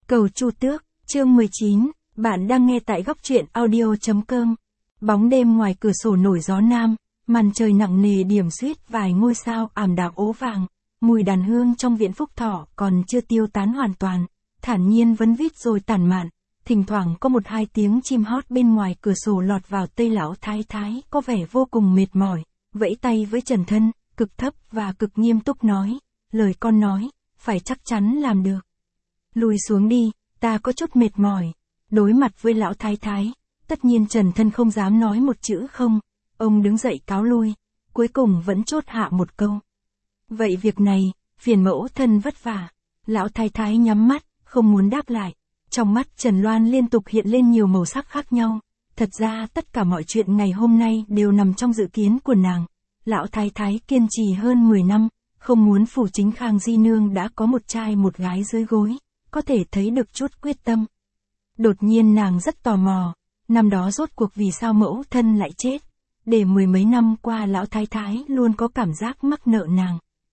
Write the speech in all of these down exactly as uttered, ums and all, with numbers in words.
Cầu Chu Tước, chương mười chín, bạn đang nghe tại góc truyện audio chấm com. Bóng đêm ngoài cửa sổ nổi gió nam, màn trời nặng nề điểm xuyết vài ngôi sao ảm đạm ố vàng, mùi đàn hương trong viện Phúc Thọ còn chưa tiêu tán hoàn toàn, thản nhiên vấn vít rồi tản mạn, thỉnh thoảng có một hai tiếng chim hót bên ngoài cửa sổ lọt vào tai lão thái thái có vẻ vô cùng mệt mỏi, vẫy tay với Trần Thân, cực thấp và cực nghiêm túc nói, lời con nói, phải chắc chắn làm được. Lùi xuống đi, ta có chút mệt mỏi. Đối mặt với lão thái thái, tất nhiên Trần Thân không dám nói một chữ không, ông đứng dậy cáo lui, cuối cùng vẫn chốt hạ một câu. Vậy việc này, phiền mẫu thân vất vả. Lão thái thái nhắm mắt, không muốn đáp lại. Trong mắt Trần Loan liên tục hiện lên nhiều màu sắc khác nhau. Thật ra tất cả mọi chuyện ngày hôm nay đều nằm trong dự kiến của nàng. Lão thái thái kiên trì hơn mười năm, không muốn phủ chính Khang Di Nương đã có một trai một gái dưới gối, có thể thấy được chút quyết tâm. Đột nhiên nàng rất tò mò, năm đó rốt cuộc vì sao mẫu thân lại chết, để mười mấy năm qua lão thái thái luôn có cảm giác mắc nợ nàng.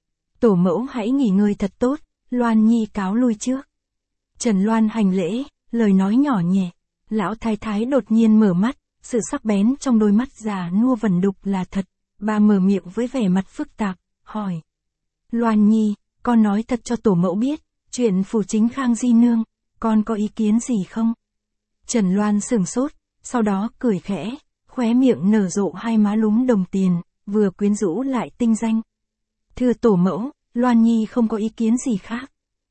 Tổ mẫu hãy nghỉ ngơi thật tốt, Loan Nhi cáo lui trước. Trần Loan hành lễ, lời nói nhỏ nhẹ, lão thái thái đột nhiên mở mắt, sự sắc bén trong đôi mắt già nua vẩn đục là thật, bà mở miệng với vẻ mặt phức tạp, hỏi. Loan Nhi, con nói thật cho tổ mẫu biết, chuyện phủ chính Khang Di Nương, con có ý kiến gì không? Trần Loan sửng sốt, sau đó cười khẽ, khóe miệng nở rộ hai má lúm đồng tiền, vừa quyến rũ lại tinh danh. Thưa tổ mẫu, Loan Nhi không có ý kiến gì khác.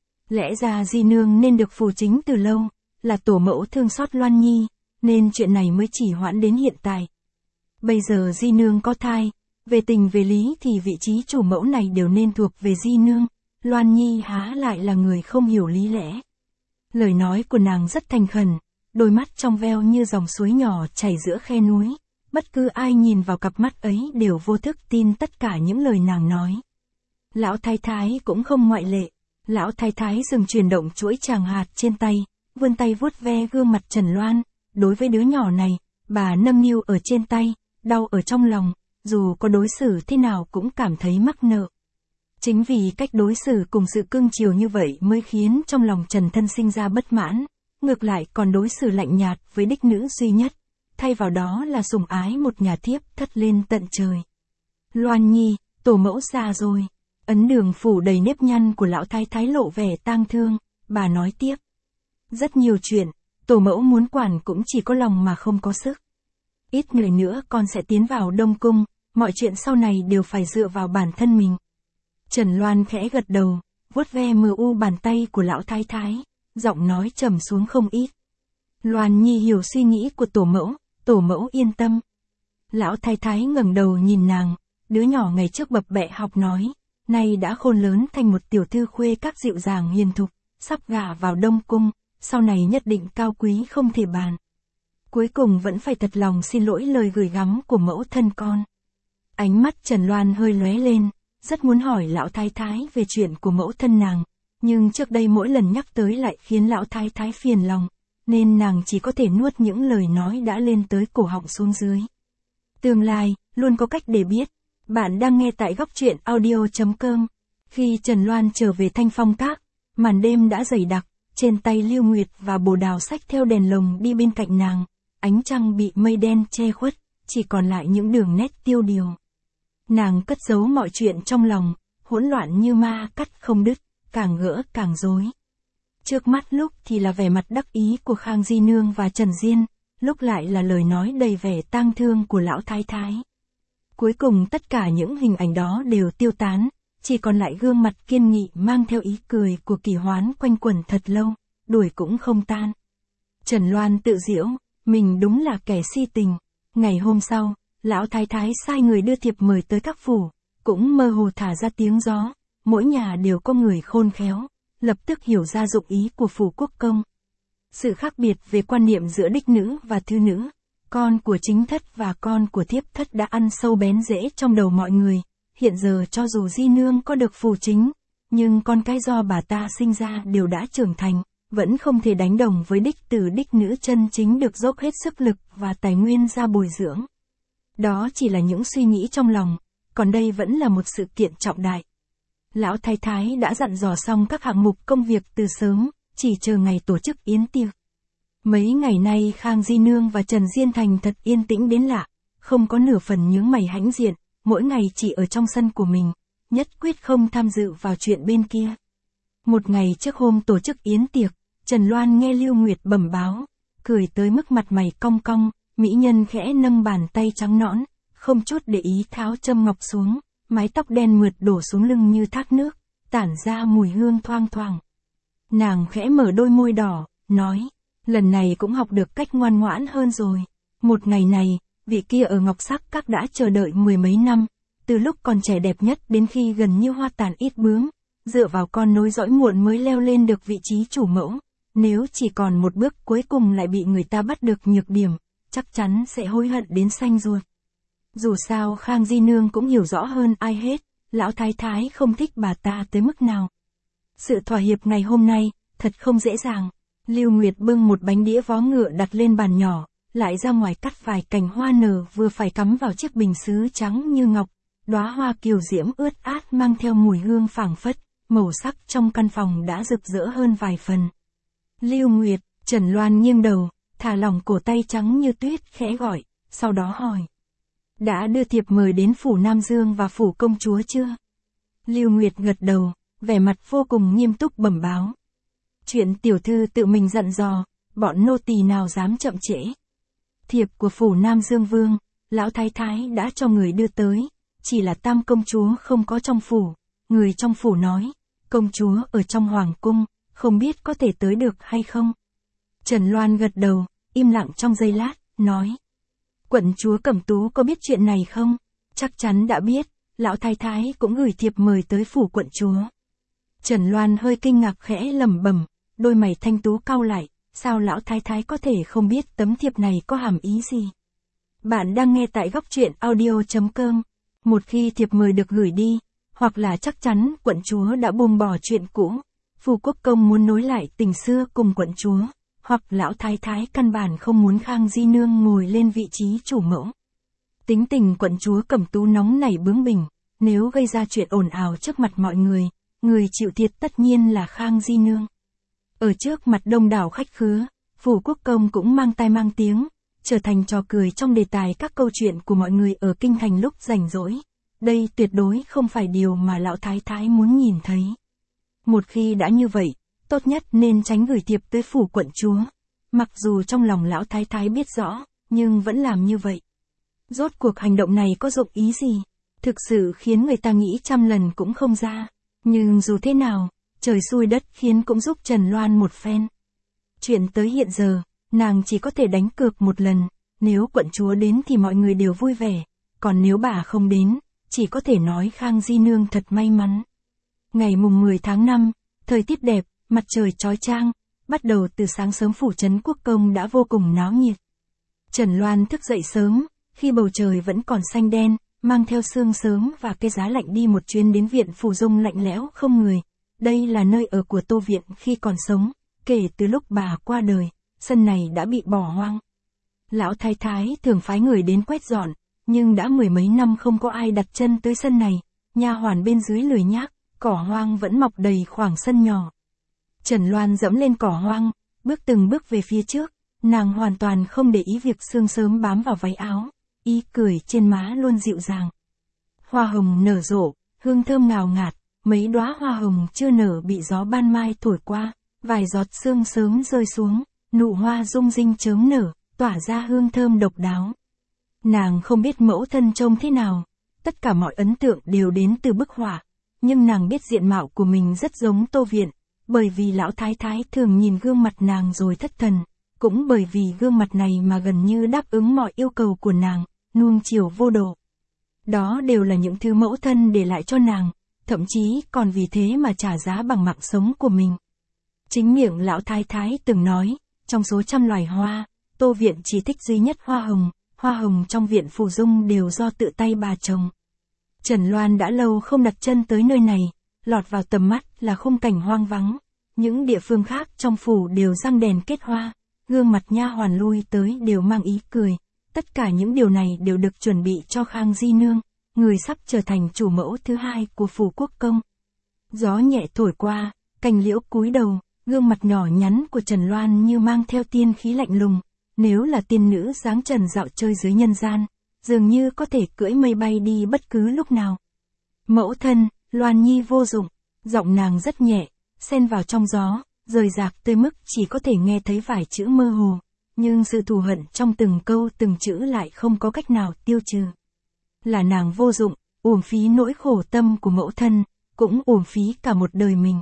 Lẽ ra Di Nương nên được phủ chính từ lâu, là tổ mẫu thương xót Loan Nhi, nên chuyện này mới chỉ hoãn đến hiện tại. Bây giờ Di Nương có thai, về tình về lý thì vị trí chủ mẫu này đều nên thuộc về Di Nương, Loan Nhi há lại là người không hiểu lý lẽ. Lời nói của nàng rất thành khẩn, đôi mắt trong veo như dòng suối nhỏ chảy giữa khe núi, bất cứ ai nhìn vào cặp mắt ấy đều vô thức tin tất cả những lời nàng nói. Lão thái thái cũng không ngoại lệ, lão thái thái dừng chuyển động chuỗi tràng hạt trên tay, vươn tay vuốt ve gương mặt Trần Loan, đối với đứa nhỏ này, bà nâng niu ở trên tay, đau ở trong lòng, dù có đối xử thế nào cũng cảm thấy mắc nợ. Chính vì cách đối xử cùng sự cưng chiều như vậy mới khiến trong lòng Trần Thân sinh ra bất mãn, ngược lại còn đối xử lạnh nhạt với đích nữ duy nhất, thay vào đó là sủng ái một nhà thiếp thất lên tận trời. Loan Nhi, tổ mẫu già rồi, ấn đường phủ đầy nếp nhăn của lão thái thái lộ vẻ tang thương, bà nói tiếp. Rất nhiều chuyện, tổ mẫu muốn quản cũng chỉ có lòng mà không có sức. Ít người nữa con sẽ tiến vào Đông Cung, mọi chuyện sau này đều phải dựa vào bản thân mình. Trần Loan khẽ gật đầu, vuốt ve mờ u bàn tay của lão thái thái, giọng nói trầm xuống không ít. Loan Nhi hiểu suy nghĩ của tổ mẫu, tổ mẫu yên tâm. Lão thái thái ngẩng đầu nhìn nàng, đứa nhỏ ngày trước bập bẹ học nói, nay đã khôn lớn thành một tiểu thư khuê các dịu dàng hiền thục, sắp gả vào Đông Cung, sau này nhất định cao quý không thể bàn. Cuối cùng vẫn phải thật lòng xin lỗi lời gửi gắm của mẫu thân con. Ánh mắt Trần Loan hơi lóe lên, rất muốn hỏi lão thái thái về chuyện của mẫu thân nàng, nhưng trước đây mỗi lần nhắc tới lại khiến lão thái thái phiền lòng, nên nàng chỉ có thể nuốt những lời nói đã lên tới cổ họng xuống dưới. Tương lai, luôn có cách để biết. Bạn đang nghe tại góc truyện audio chấm com. Khi Trần Loan trở về Thanh Phong Các, màn đêm đã dày đặc, trên tay Lưu Nguyệt và Bồ Đào xách theo đèn lồng đi bên cạnh nàng, ánh trăng bị mây đen che khuất, chỉ còn lại những đường nét tiêu điều. Nàng cất giấu mọi chuyện trong lòng, hỗn loạn như ma cắt không đứt, càng gỡ càng rối. Trước mắt lúc thì là vẻ mặt đắc ý của Khang Di Nương và Trần Diên, lúc lại là lời nói đầy vẻ tang thương của lão thái thái. Cuối cùng tất cả những hình ảnh đó đều tiêu tán, chỉ còn lại gương mặt kiên nghị mang theo ý cười của Kỳ Hoán quanh quẩn thật lâu, đuổi cũng không tan. Trần Loan tự giễu, mình đúng là kẻ si tình. Ngày hôm sau, lão thái thái sai người đưa thiệp mời tới các phủ, cũng mơ hồ thả ra tiếng gió, mỗi nhà đều có người khôn khéo, lập tức hiểu ra dụng ý của phủ quốc công. Sự khác biệt về quan niệm giữa đích nữ và thư nữ, con của chính thất và con của thiếp thất đã ăn sâu bén rễ trong đầu mọi người, hiện giờ cho dù Di Nương có được phủ chính, nhưng con cái do bà ta sinh ra đều đã trưởng thành, vẫn không thể đánh đồng với đích tử đích nữ chân chính được dốc hết sức lực và tài nguyên ra bồi dưỡng. Đó chỉ là những suy nghĩ trong lòng, còn đây vẫn là một sự kiện trọng đại. Lão thái thái đã dặn dò xong các hạng mục công việc từ sớm, chỉ chờ ngày tổ chức yến tiệc. Mấy ngày nay Khang Di Nương và Trần Diên Thành thật yên tĩnh đến lạ, không có nửa phần nhướng mày hãnh diện, mỗi ngày chỉ ở trong sân của mình, nhất quyết không tham dự vào chuyện bên kia. Một ngày trước hôm tổ chức yến tiệc, Trần Loan nghe Lưu Nguyệt bẩm báo, cười tới mức mặt mày cong cong, mỹ nhân khẽ nâng bàn tay trắng nõn, không chút để ý tháo châm ngọc xuống, mái tóc đen mượt đổ xuống lưng như thác nước, tản ra mùi hương thoang thoảng. Nàng khẽ mở đôi môi đỏ, nói, lần này cũng học được cách ngoan ngoãn hơn rồi. Một ngày này, vị kia ở Ngọc Sắc Các đã chờ đợi mười mấy năm, từ lúc còn trẻ đẹp nhất đến khi gần như hoa tàn ít bướm, dựa vào con nối dõi muộn mới leo lên được vị trí chủ mẫu. Nếu chỉ còn một bước cuối cùng lại bị người ta bắt được nhược điểm, chắc chắn sẽ hối hận đến xanh ruột. Dù sao Khang Di Nương cũng hiểu rõ hơn ai hết, lão thái thái không thích bà ta tới mức nào. Sự thỏa hiệp ngày hôm nay, thật không dễ dàng. Lưu Nguyệt bưng một bánh đĩa vó ngựa đặt lên bàn nhỏ, lại ra ngoài cắt vài cành hoa nở vừa phải cắm vào chiếc bình sứ trắng như ngọc. Đóa hoa kiều diễm ướt át mang theo mùi hương phảng phất, màu sắc trong căn phòng đã rực rỡ hơn vài phần. Lưu Nguyệt, Trần Loan nghiêng đầu, thả lỏng cổ tay trắng như tuyết khẽ gọi, sau đó hỏi. Đã đưa thiệp mời đến phủ Nam Dương và phủ công chúa chưa? Lưu Nguyệt gật đầu, vẻ mặt vô cùng nghiêm túc bẩm báo. Chuyện tiểu thư tự mình dặn dò, bọn nô tỳ nào dám chậm trễ. Thiệp của phủ Nam Dương Vương, lão thái thái đã cho người đưa tới, chỉ là tam công chúa không có trong phủ. Người trong phủ nói, công chúa ở trong hoàng cung, không biết có thể tới được hay không. Trần Loan gật đầu, im lặng trong giây lát, nói. Quận chúa Cẩm Tú có biết chuyện này không? Chắc chắn đã biết, lão thái thái cũng gửi thiệp mời tới phủ quận chúa. Trần Loan hơi kinh ngạc khẽ lẩm bẩm, đôi mày thanh tú cau lại, sao lão thái thái có thể không biết tấm thiệp này có hàm ý gì? Bạn đang nghe tại góc truyện audio chấm com. Một khi thiệp mời được gửi đi, hoặc là chắc chắn quận chúa đã buông bỏ chuyện cũ, Phù Quốc Công muốn nối lại tình xưa cùng quận chúa, hoặc lão thái thái căn bản không muốn Khang Di Nương ngồi lên vị trí chủ mẫu. Tính tình quận chúa Cẩm Tú nóng nảy bướng bỉnh, nếu gây ra chuyện ồn ào trước mặt mọi người, người chịu thiệt tất nhiên là Khang Di Nương. Ở trước mặt đông đảo khách khứa, Phù Quốc Công cũng mang tai mang tiếng, trở thành trò cười trong đề tài các câu chuyện của mọi người ở kinh thành lúc rảnh rỗi. Đây tuyệt đối không phải điều mà lão thái thái muốn nhìn thấy. Một khi đã như vậy, tốt nhất nên tránh gửi thiệp tới phủ quận chúa. Mặc dù trong lòng lão thái thái biết rõ, nhưng vẫn làm như vậy. Rốt cuộc hành động này có dụng ý gì? Thực sự khiến người ta nghĩ trăm lần cũng không ra. Nhưng dù thế nào, trời xui đất khiến cũng giúp Trần Loan một phen. Chuyện tới hiện giờ, nàng chỉ có thể đánh cược một lần. Nếu quận chúa đến thì mọi người đều vui vẻ. Còn nếu bà không đến, chỉ có thể nói Khang Di Nương thật may mắn. Ngày mùng mười tháng năm, thời tiết đẹp, mặt trời chói chang, bắt đầu từ sáng sớm phủ trấn Quốc Công đã vô cùng náo nhiệt. Trần Loan thức dậy sớm, khi bầu trời vẫn còn xanh đen, mang theo sương sớm và cái giá lạnh đi một chuyến đến viện Phù Dung lạnh lẽo không người. Đây là nơi ở của Tô Viện khi còn sống, kể từ lúc bà qua đời, sân này đã bị bỏ hoang. Lão thái thái thường phái người đến quét dọn, nhưng đã mười mấy năm không có ai đặt chân tới sân này, nha hoàn bên dưới lười nhác, cỏ hoang vẫn mọc đầy khoảng sân nhỏ. Trần Loan dẫm lên cỏ hoang, bước từng bước về phía trước, nàng hoàn toàn không để ý việc sương sớm bám vào váy áo, ý cười trên má luôn dịu dàng. Hoa hồng nở rộ, hương thơm ngào ngạt, mấy đóa hoa hồng chưa nở bị gió ban mai thổi qua, vài giọt sương sớm rơi xuống, nụ hoa rung rinh chớm nở, tỏa ra hương thơm độc đáo. Nàng không biết mẫu thân trông thế nào, tất cả mọi ấn tượng đều đến từ bức họa, nhưng nàng biết diện mạo của mình rất giống Tô Viện, bởi vì lão thái thái thường nhìn gương mặt nàng rồi thất thần, cũng bởi vì gương mặt này mà gần như đáp ứng mọi yêu cầu của nàng, nuông chiều vô độ. Đó đều là những thứ mẫu thân để lại cho nàng, thậm chí còn vì thế mà trả giá bằng mạng sống của mình. Chính miệng lão thái thái từng nói, trong số trăm loài hoa, Tô Viện chỉ thích duy nhất hoa hồng, hoa hồng trong viện Phù Dung đều do tự tay bà trồng. Trần Loan đã lâu không đặt chân tới nơi này, lọt vào tầm mắt là khung cảnh hoang vắng. Những địa phương khác trong phủ đều răng đèn kết hoa, gương mặt nha hoàn lui tới đều mang ý cười. Tất cả những điều này đều được chuẩn bị cho Khang Di Nương, người sắp trở thành chủ mẫu thứ hai của phủ Quốc Công. Gió nhẹ thổi qua, cành liễu cúi đầu, Gương mặt nhỏ nhắn của Trần Loan như mang theo tiên khí lạnh lùng, nếu là tiên nữ dáng trần dạo chơi dưới nhân gian, dường như có thể cưỡi mây bay đi bất cứ lúc nào. Mẫu thân, Loan Nhi vô dụng, giọng nàng rất nhẹ, xen vào trong gió, rời rạc tới mức chỉ có thể nghe thấy vài chữ mơ hồ, nhưng sự thù hận trong từng câu từng chữ lại không có cách nào tiêu trừ. Là nàng vô dụng, uổng phí nỗi khổ tâm của mẫu thân, cũng uổng phí cả một đời mình.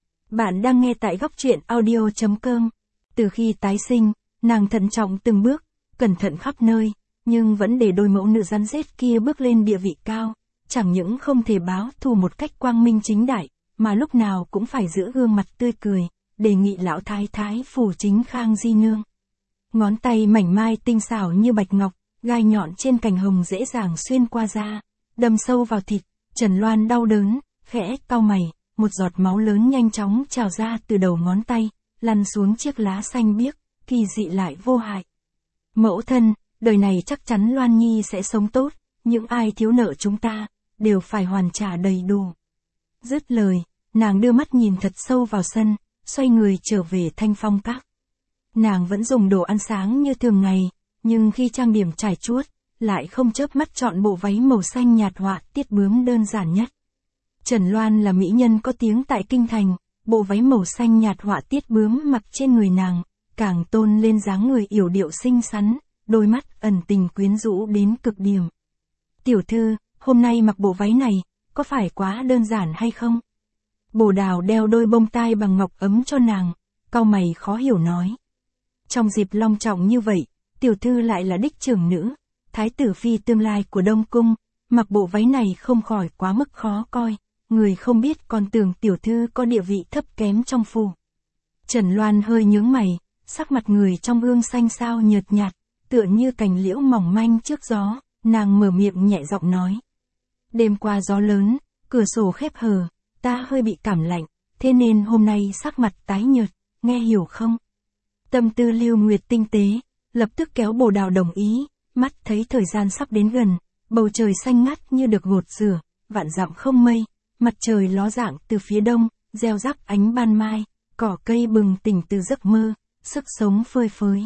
Bạn đang nghe tại góc truyện audio chấm com. Từ khi tái sinh, nàng thận trọng từng bước, cẩn thận khắp nơi, nhưng vẫn để đôi mẫu nữ rắn rết kia bước lên địa vị cao, chẳng những không thể báo thù một cách quang minh chính đại, mà lúc nào cũng phải giữ gương mặt tươi cười, đề nghị lão thái thái phủ chính Khang Di Nương. Ngón tay mảnh mai tinh xảo như bạch ngọc, gai nhọn trên cành hồng dễ dàng xuyên qua da, đâm sâu vào thịt. Trần Loan đau đớn, khẽ cau mày, một giọt máu lớn nhanh chóng trào ra từ đầu ngón tay, lăn xuống chiếc lá xanh biếc, kỳ dị lại vô hại. Mẫu thân, đời này chắc chắn Loan Nhi sẽ sống tốt, những ai thiếu nợ chúng ta, đều phải hoàn trả đầy đủ. Dứt lời, nàng đưa mắt nhìn thật sâu vào sân, xoay người trở về Thanh Phong Các. Nàng vẫn dùng đồ ăn sáng như thường ngày, nhưng khi trang điểm trải chuốt, lại không chớp mắt chọn bộ váy màu xanh nhạt họa tiết bướm đơn giản nhất. Trần Loan là mỹ nhân có tiếng tại kinh thành, bộ váy màu xanh nhạt họa tiết bướm mặc trên người nàng, càng tôn lên dáng người yểu điệu xinh xắn, đôi mắt ẩn tình quyến rũ đến cực điểm. Tiểu thư, hôm nay mặc bộ váy này, có phải quá đơn giản hay không? Bồ Đào đeo đôi bông tai bằng ngọc ấm cho nàng, cau mày khó hiểu nói. Trong dịp long trọng như vậy, tiểu thư lại là đích trưởng nữ, thái tử phi tương lai của Đông Cung, mặc bộ váy này không khỏi quá mức khó coi, người không biết còn tưởng tiểu thư có địa vị thấp kém trong phủ. Trần Loan hơi nhướng mày, sắc mặt người trong gương xanh xao nhợt nhạt, tựa như cành liễu mỏng manh trước gió, nàng mở miệng nhẹ giọng nói. Đêm qua gió lớn, cửa sổ khép hờ, ta hơi bị cảm lạnh, thế nên hôm nay sắc mặt tái nhợt, nghe hiểu không? Tâm tư Lưu Nguyệt tinh tế, lập tức kéo Bồ Đào đồng ý, mắt thấy thời gian sắp đến gần, bầu trời xanh ngắt như được gột rửa, vạn dặm không mây, mặt trời ló dạng từ phía đông, gieo rắc ánh ban mai, cỏ cây bừng tỉnh từ giấc mơ, sức sống phơi phới.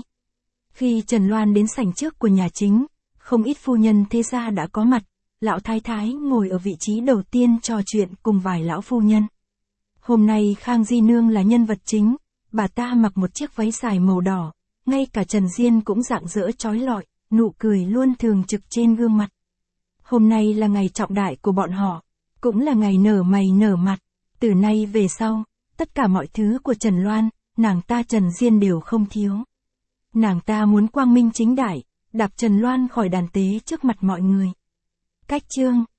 Khi Trần Loan đến sảnh trước của nhà chính, không ít phu nhân thế gia đã có mặt, lão thái thái ngồi ở vị trí đầu tiên trò chuyện cùng vài lão phu nhân. Hôm nay Khang Di Nương là nhân vật chính, bà ta mặc một chiếc váy dài màu đỏ, ngay cả Trần Diên cũng rạng rỡ chói lọi, nụ cười luôn thường trực trên gương mặt. Hôm nay là ngày trọng đại của bọn họ, cũng là ngày nở mày nở mặt, từ nay về sau, tất cả mọi thứ của Trần Loan, nàng ta Trần Diên đều không thiếu. Nàng ta muốn quang minh chính đại, đạp Trần Loan khỏi đàn tế trước mặt mọi người. Cách chương